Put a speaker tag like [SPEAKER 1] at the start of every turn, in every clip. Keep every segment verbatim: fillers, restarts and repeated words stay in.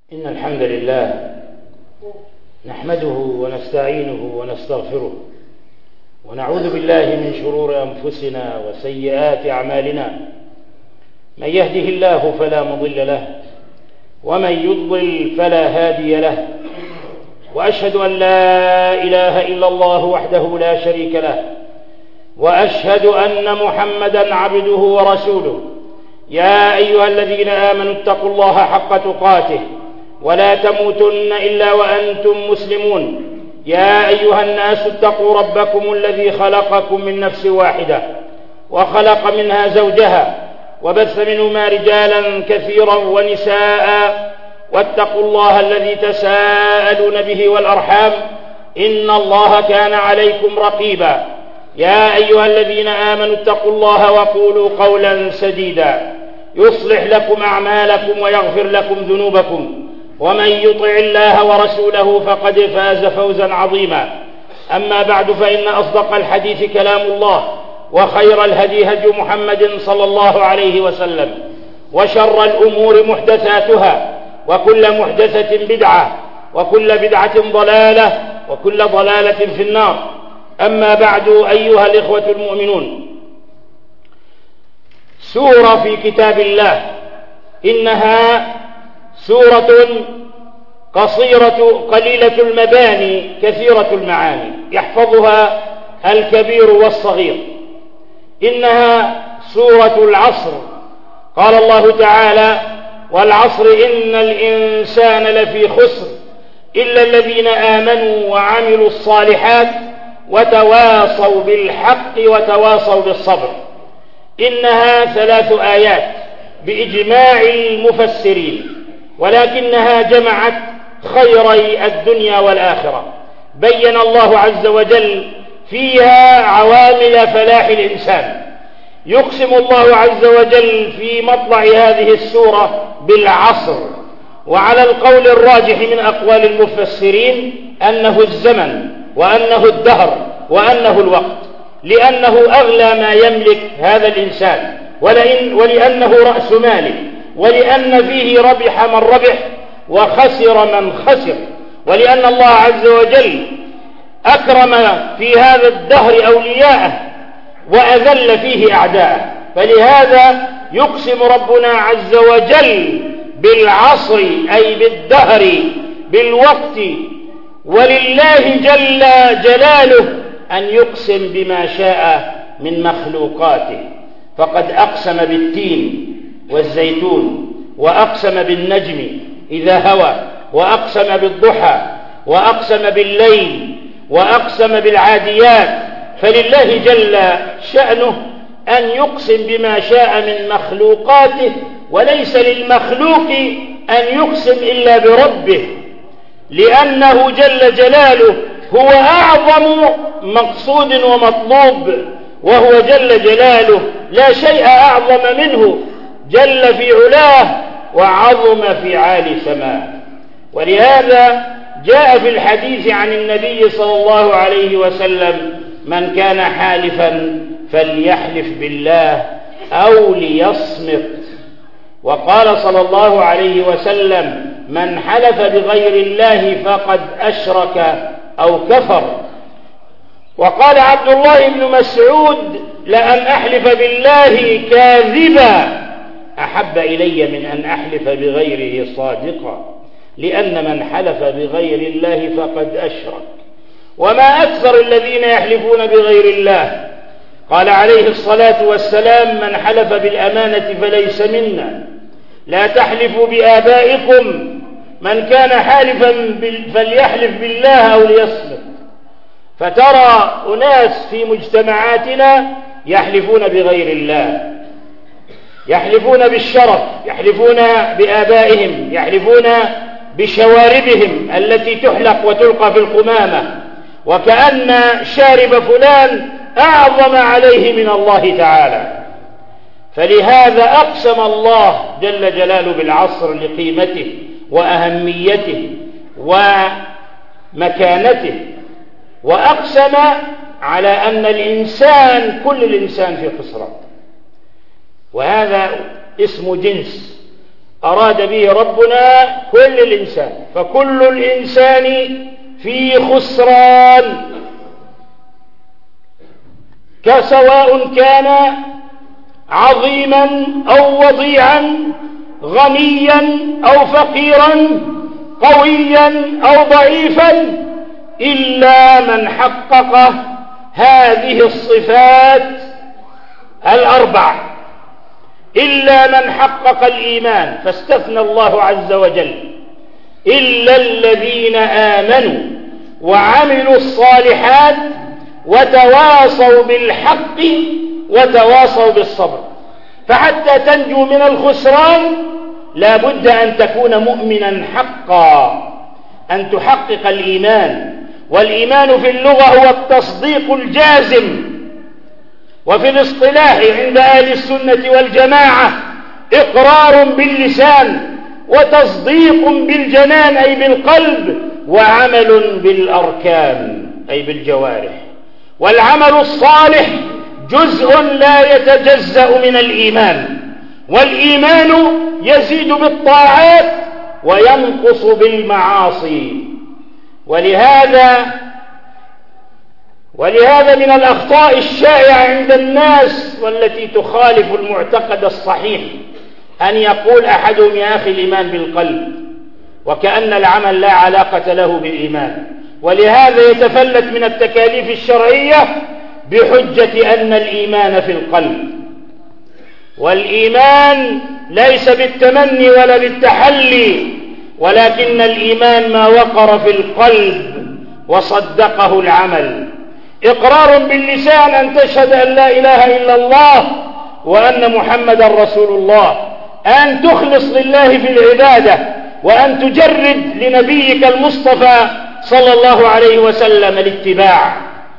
[SPEAKER 1] إن الحمد لله نحمده ونستعينه ونستغفره ونعوذ بالله من شرور أنفسنا وسيئات أعمالنا. من يهده الله فلا مضل له ومن يضلل فلا هادي له، وأشهد أن لا إله إلا الله وحده لا شريك له، وأشهد أن محمدا عبده ورسوله. يا أيها الذين آمنوا اتقوا الله حق تقاته ولا تموتن إلا وأنتم مسلمون. يا أيها الناس اتقوا ربكم الذي خلقكم من نفس واحدة وخلق منها زوجها وبث منهما رجالا كثيرا ونساء، واتقوا الله الذي تساءلون به والأرحام إن الله كان عليكم رقيبا. يا أيها الذين آمنوا اتقوا الله وقولوا قولا سديدا يصلح لكم أعمالكم ويغفر لكم ذنوبكم، ومن يطع الله ورسوله فقد فاز فوزا عظيما. أما بعد، فإن أصدق الحديث كلام الله، وخير الهدي هدي محمد صلى الله عليه وسلم، وشر الأمور محدثاتها، وكل محدثة بدعة، وكل بدعة ضلالة، وكل ضلالة في النار. أما بعد، أيها الإخوة المؤمنون، سورة في كتاب الله، إنها سورة قصيرة قليلة المباني كثيرة المعاني، يحفظها الكبير والصغير. إنها سورة العصر. قال الله تعالى: والعصر إن الإنسان لفي خسر إلا الذين آمنوا وعملوا الصالحات وتواصوا بالحق وتواصوا بالصبر. إنها ثلاث آيات بإجماع المفسرين، ولكنها جمعت خيري الدنيا والآخرة. بين الله عز وجل فيها عوامل فلاح الإنسان. يقسم الله عز وجل في مطلع هذه السورة بالعصر، وعلى القول الراجح من أقوال المفسرين أنه الزمن، وأنه الدهر، وأنه الوقت، لأنه أغلى ما يملك هذا الإنسان، ولئن ولأنه رأس ماله، ولأن فيه ربح من ربح وخسر من خسر، ولأن الله عز وجل أكرم في هذا الدهر أولياءه وأذل فيه أعداءه. فلهذا يقسم ربنا عز وجل بالعصر، أي بالدهر، بالوقت. ولله جل جلاله أن يقسم بما شاء من مخلوقاته، فقد أقسم بالتين والزيتون، وأقسم بالنجم إذا هوى، وأقسم بالضحى، وأقسم بالليل، وأقسم بالعاديات. فلله جل شأنه أن يقسم بما شاء من مخلوقاته، وليس للمخلوق أن يقسم إلا بربه، لأنه جل جلاله هو أعظم مقصود ومطلوب، وهو جل جلاله لا شيء أعظم منه، جل في علاه وعظم في عالي سماه. ولهذا جاء في الحديث عن النبي صلى الله عليه وسلم: من كان حالفا فليحلف بالله أو ليصمت. وقال صلى الله عليه وسلم: من حلف بغير الله فقد أشرك أو كفر. وقال عبد الله بن مسعود: لأن أحلف بالله كاذبا أحب إلي من أن أحلف بغيره صادقا، لأن من حلف بغير الله فقد أشرك. وما أكثر الذين يحلفون بغير الله. قال عليه الصلاة والسلام: من حلف بالأمانة فليس منا. لا تحلفوا بآبائكم، من كان حالفا فليحلف بالله أو ليصمت. فترى أناس في مجتمعاتنا يحلفون بغير الله، يحلفون بالشرف، يحلفون بآبائهم، يحلفون بشواربهم التي تحلق وتلقى في القمامة، وكأن شارب فلان أعظم عليه من الله تعالى. فلهذا أقسم الله جل جلاله بالعصر لقيمته وأهميته ومكانته، وأقسم على أن الإنسان، كل الإنسان في خسران، وهذا اسم جنس، أراد به ربنا كل الإنسان، فكل الإنسان في خسران، كسواء كان عظيما أو وضيعا، غنيا أو فقيرا، قويا أو ضعيفا، إلا من حقق هذه الصفات الأربع، إلا من حقق الإيمان، فاستثنى الله عز وجل إلا الذين آمنوا وعملوا الصالحات وتواصوا بالحق وتواصوا بالصبر. فحتى تنجو من الخسران لا بد أن تكون مؤمنا حقا، أن تحقق الإيمان. والإيمان في اللغة هو التصديق الجازم، وفي الاصطلاح عند أهل السنة والجماعة إقرار باللسان وتصديق بالجنان أي بالقلب، وعمل بالأركان أي بالجوارح. والعمل الصالح جزء لا يتجزأ من الإيمان، والإيمان يزيد بالطاعات وينقص بالمعاصي. ولهذا ولهذا من الأخطاء الشائعة عند الناس والتي تخالف المعتقد الصحيح أن يقول أحدهم يا أخي الإيمان بالقلب، وكأن العمل لا علاقة له بالإيمان. ولهذا يتفلت من التكاليف الشرعية بحجة أن الإيمان في القلب. والإيمان ليس بالتمني ولا بالتحلي، ولكن الإيمان ما وقر في القلب وصدقه العمل. إقرار باللسان أن تشهد أن لا إله إلا الله وأن محمدا رسول الله، أن تخلص لله في العبادة، وأن تجرد لنبيك المصطفى صلى الله عليه وسلم الاتباع.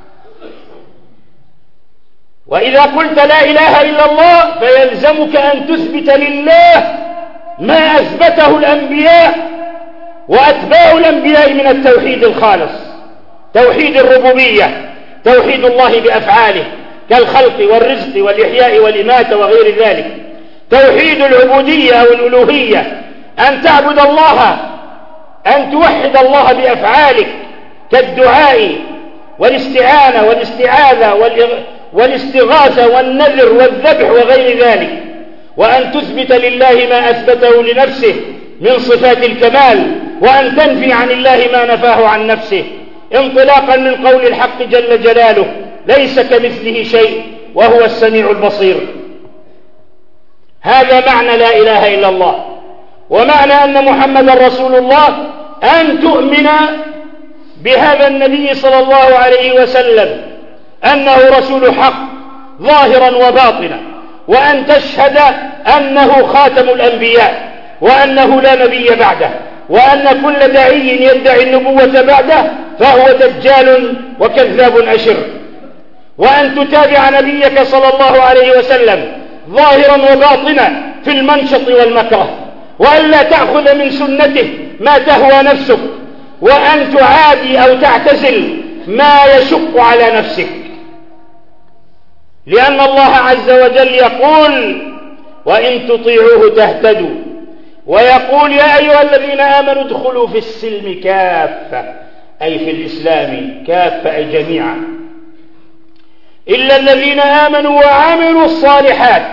[SPEAKER 1] وإذا قلت لا إله إلا الله فيلزمك أن تثبت لله ما أثبته الأنبياء وأتباع الأنبياء من التوحيد الخالص، توحيد الربوبية، توحيد الله بأفعاله كالخلق والرزق والإحياء والإماتة وغير ذلك، توحيد العبودية أو الألوهية، أن تعبد الله، أن توحد الله بأفعالك كالدعاء والاستعانة والاستعاذة والاستغاثة والنذر والذبح وغير ذلك، وأن تثبت لله ما أثبته لنفسه من صفات الكمال، وأن تنفي عن الله ما نفاه عن نفسه انطلاقا من قول الحق جل جلاله ليس كمثله شيء وهو السميع البصير. هذا معنى لا إله إلا الله. ومعنى أن محمد رسول الله أن تؤمن بهذا النبي صلى الله عليه وسلم أنه رسول حق ظاهرا وباطنا، وأن تشهد أنه خاتم الأنبياء وأنه لا نبي بعده، وأن كل داعي يدعي النبوة بعده فهو دجال وكذاب أشر، وأن تتابع نبيك صلى الله عليه وسلم ظاهرا وباطنا في المنشط والمكره، وأن لا تأخذ من سنته ما تهوى نفسك، وأن تعادي أو تعتزل ما يشق على نفسك، لأن الله عز وجل يقول وإن تطيعوه تهتدوا، ويقول يا أيها الذين آمنوا ادخلوا في السلم كافة، أي في الإسلام كافة أي جميعا، إلا الذين آمنوا وعملوا الصالحات.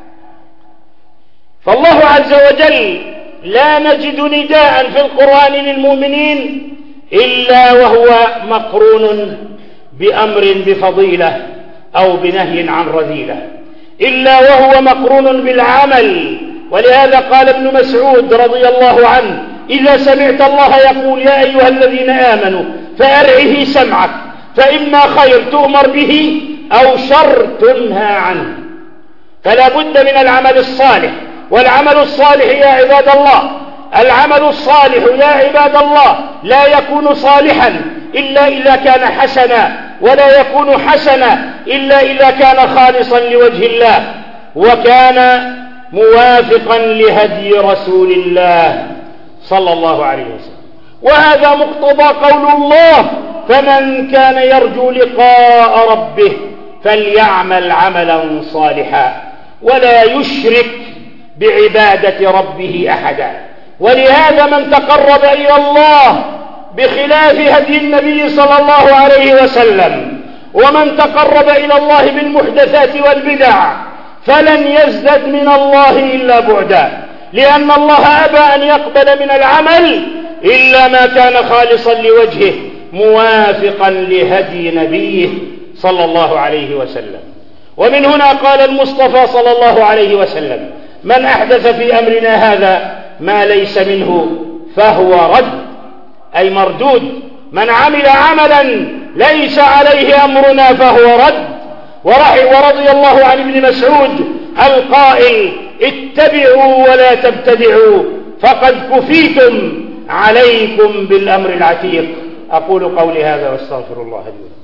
[SPEAKER 1] فالله عز وجل لا نجد نداء في القرآن للمؤمنين إلا وهو مقرون بأمر بفضيلة أو بنهي عن رذيلة، إلا وهو مقرون بالعمل. ولهذا قال ابن مسعود رضي الله عنه إذا سمعت الله يقول يا أيها الذين آمنوا فأرعه سمعك، فإما خير تؤمر به أو شر تنهى عنه. فلا بد من العمل الصالح، والعمل الصالح يا عباد الله، العمل الصالح يا عباد الله لا يكون صالحا إلا إذا كان حسنا، ولا يكون حسنا إلا إذا كان خالصا لوجه الله وكان موافقا لهدي رسول الله صلى الله عليه وسلم. وهذا مقتضى قول الله فمن كان يرجو لقاء ربه فليعمل عملا صالحا ولا يشرك بعبادة ربه أحدا. ولهذا من تقرب إلى الله بخلاف هدي النبي صلى الله عليه وسلم ومن تقرب إلى الله بالمحدثات والبدع فلن يزدد من الله إلا بعدا، لأن الله أبى أن يقبل من العمل إلا ما كان خالصا لوجهه موافقا لهدي نبيه صلى الله عليه وسلم. ومن هنا قال المصطفى صلى الله عليه وسلم: من أحدث في أمرنا هذا ما ليس منه فهو رد، أي مردود. من عمل عملا ليس عليه أمرنا فهو رد. ورضي الله عن ابن مسعود القائل: اتبعوا ولا تبتدعوا فقد كفيتم، عليكم بالأمر العتيق. أقول قولي هذا واستغفر الله لي ولكم.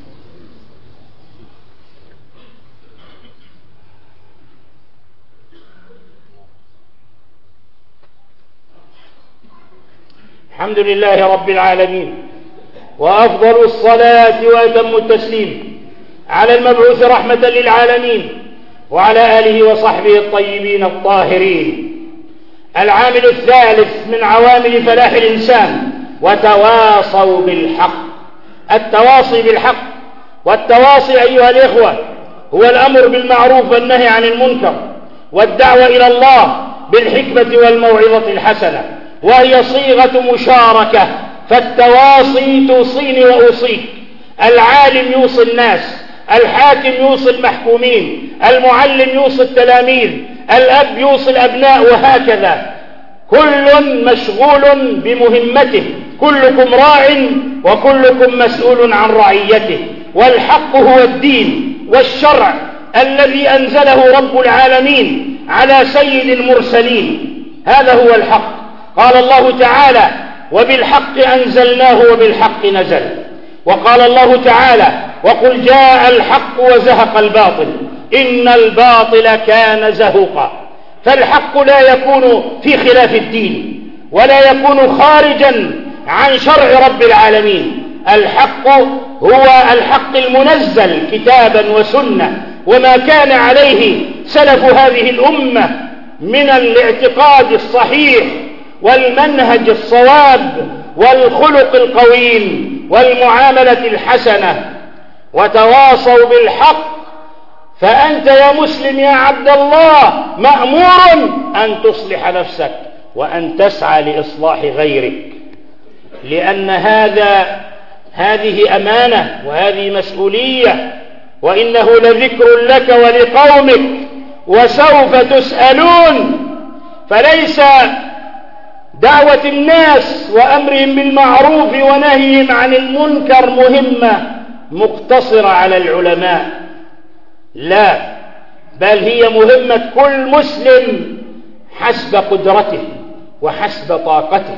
[SPEAKER 1] الحمد لله رب العالمين، وأفضل الصلاة وأتم التسليم على المبعوث رحمة للعالمين وعلى آله وصحبه الطيبين الطاهرين. العامل الثالث من عوامل فلاح الإنسان: وتواصوا بالحق. التواصي بالحق، والتواصي أيها الإخوة هو الأمر بالمعروف والنهي عن المنكر والدعوة إلى الله بالحكمة والموعظة الحسنة، وهي صيغة مشاركة. فالتواصي توصيني وأوصيك، العالم يوصي الناس، الحاكم يوصي المحكومين، المعلم يوصي التلاميذ، الأب يوصي الأبناء، وهكذا. كل مشغول بمهمته، كلكم راع وكلكم مسؤول عن رعيته. والحق هو الدين والشرع الذي أنزله رب العالمين على سيد المرسلين، هذا هو الحق. قال الله تعالى: وبالحق أنزلناه وبالحق نزل. وقال الله تعالى: وقل جاء الحق وزهق الباطل إن الباطل كان زهوقا. فالحق لا يكون في خلاف الدين ولا يكون خارجا عن شرع رب العالمين. الحق هو الحق المنزل كتابا وسنة، وما كان عليه سلف هذه الأمة من الاعتقاد الصحيح والمنهج الصواب والخلق القويم والمعاملة الحسنة. وتواصوا بالحق. فأنت يا مسلم يا عبد الله مأمور أن تصلح نفسك وأن تسعى لإصلاح غيرك، لأن هذا هذه أمانة وهذه مسؤولية، وإنه لذكر لك ولقومك وسوف تسألون. فليس دعوة الناس وأمرهم بالمعروف ونهيهم عن المنكر مهمة مقتصرة على العلماء، لا، بل هي مهمة كل مسلم حسب قدرته وحسب طاقته.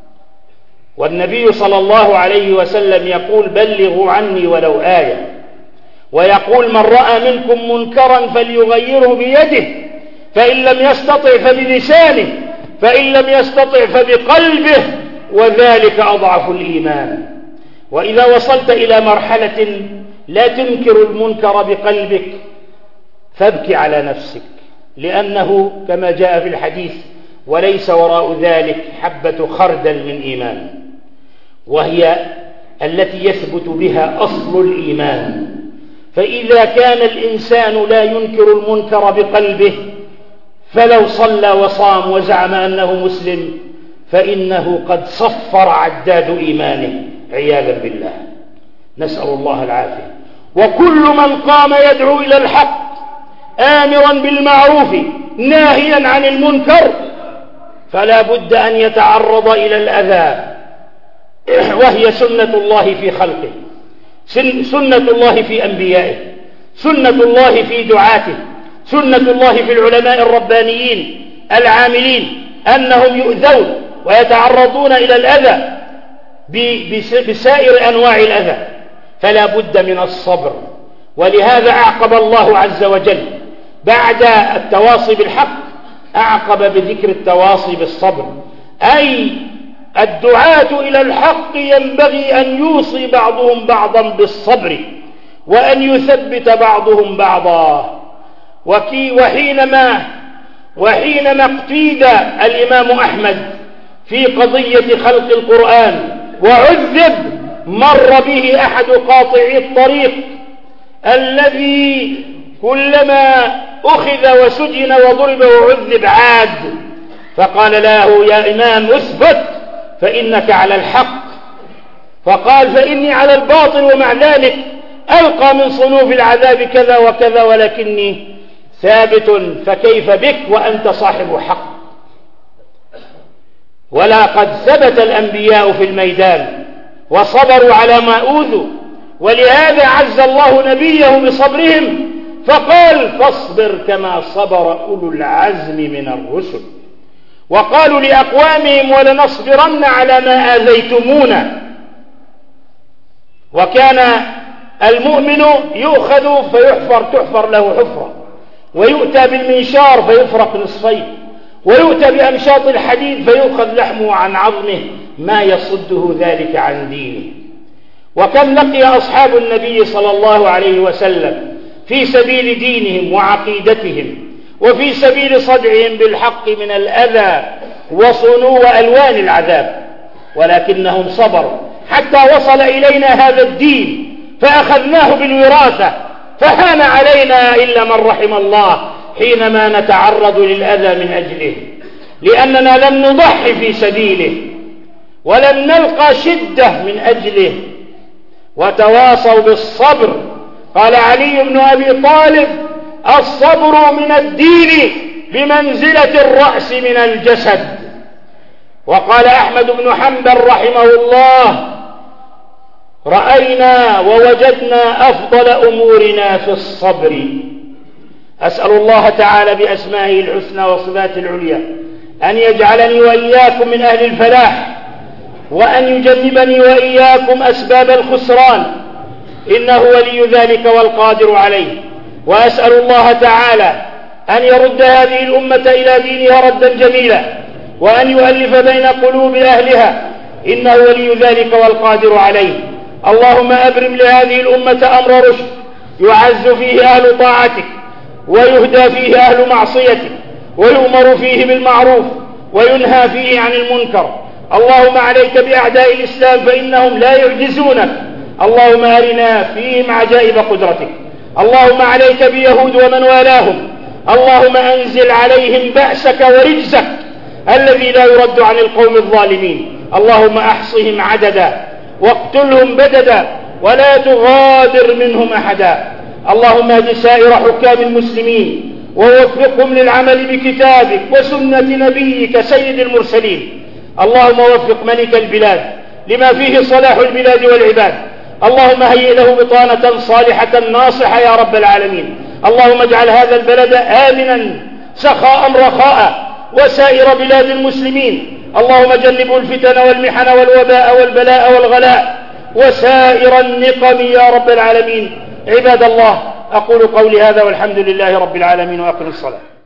[SPEAKER 1] والنبي صلى الله عليه وسلم يقول: بلغوا عني ولو آية. ويقول: من رأى منكم منكرا فليغيره بيده، فإن لم يستطع فبلسانه، فإن لم يستطع فبقلبه، وذلك أضعف الإيمان. وإذا وصلت إلى مرحلة لا تنكر المنكر بقلبك فابكي على نفسك، لأنه كما جاء في الحديث: وليس وراء ذلك حبة خردل من إيمان، وهي التي يثبت بها أصل الإيمان. فإذا كان الإنسان لا ينكر المنكر بقلبه، فلو صلى وصام وزعم أنه مسلم فإنه قد صفر عداد إيمانه عياذا بالله، نسأل الله العافية. وكل من قام يدعو إلى الحق آمرا بالمعروف ناهيا عن المنكر فلا بد أن يتعرض إلى الأذى، وهي سنة الله في خلقه، سنة الله في أنبيائه، سنة الله في دعاته، سنة الله في العلماء الربانيين العاملين، أنهم يؤذون ويتعرضون إلى الأذى بسائر أنواع الأذى، فلا بد من الصبر. ولهذا أعقب الله عز وجل بعد التواصي بالحق أعقب بذكر التواصي بالصبر، أي الدعاة إلى الحق ينبغي أن يوصي بعضهم بعضا بالصبر وأن يثبت بعضهم بعضا. وحينما وحينما اقتيد الإمام أحمد في قضية خلق القرآن وعذب، مر به أحد قاطعي الطريق الذي كلما أخذ وسجن وضرب وعذب عاد، فقال له: يا إمام اثبت فإنك على الحق. فقال: فإني على الباطل، ومع ذلك ألقى من صنوف العذاب كذا وكذا، ولكني ثابت، فكيف بك وأنت صاحب حق؟ ولقد ثبت الأنبياء في الميدان وصبروا على ما أوذوا، ولهذا عز الله نبيه بصبرهم فقال: فاصبر كما صبر أولو العزم من الرسل. وقالوا لأقوامهم: ولنصبرن على ما آذيتمونا. وكان المؤمن يؤخذ فيحفر تحفر له حفرة، ويؤتى بالمنشار فيفرق نصفين، ويؤتى بأمشاط الحديد فيؤخذ لحمه عن عظمه ما يصده ذلك عن دينه. وكم لقي أصحاب النبي صلى الله عليه وسلم في سبيل دينهم وعقيدتهم وفي سبيل صدعهم بالحق من الأذى وصنو وألوان العذاب، ولكنهم صبروا حتى وصل إلينا هذا الدين فأخذناه بالوراثة، فهان علينا إلا من رحم الله حينما نتعرض للأذى من أجله، لأننا لم نضحي في سبيله ولم نلقى شدة من أجله. وتواصوا بالصبر. قال علي بن أبي طالب: الصبر من الدين بمنزلة الرأس من الجسد. وقال أحمد بن حنبل رحمه الله: رأينا ووجدنا أفضل أمورنا في الصبر. أسأل الله تعالى بأسمائه الحسنى وصفاته العليا أن يجعلني وإياكم من أهل الفلاح، وأن يجنبني وإياكم أسباب الخسران، إنه ولي ذلك والقادر عليه. وأسأل الله تعالى أن يرد هذه الأمة إلى دينها ردا جميلا، وأن يؤلف بين قلوب أهلها، إنه ولي ذلك والقادر عليه. اللهم أبرم لهذه الأمة أمر رشد يعز فيه أهل طاعتك، ويهدى فيه أهل معصيتك، ويؤمر فيه بالمعروف وينهى فيه عن المنكر. اللهم عليك بأعداء الإسلام فإنهم لا يعجزونك. اللهم أرنا فيهم عجائب قدرتك. اللهم عليك بيهود ومن والاهم. اللهم أنزل عليهم بأسك ورجزك الذي لا يرد عن القوم الظالمين. اللهم أحصهم عددا واقتلهم بددا ولا تغادر منهم أحدا. اللهم اهد سائر حكام المسلمين ووفقهم للعمل بكتابك وسنة نبيك سيد المرسلين. اللهم وفق ملك البلاد لما فيه صلاح البلاد والعباد. اللهم هيئ له بطانة صالحة ناصحة يا رب العالمين. اللهم اجعل هذا البلد آمنا سخاء رخاء وسائر بلاد المسلمين. اللهم جنبوا الفتن والمحن والوباء والبلاء والغلاء وسائر النقم يا رب العالمين. عباد الله، أقول قولي هذا والحمد لله رب العالمين، وأقم الصلاة.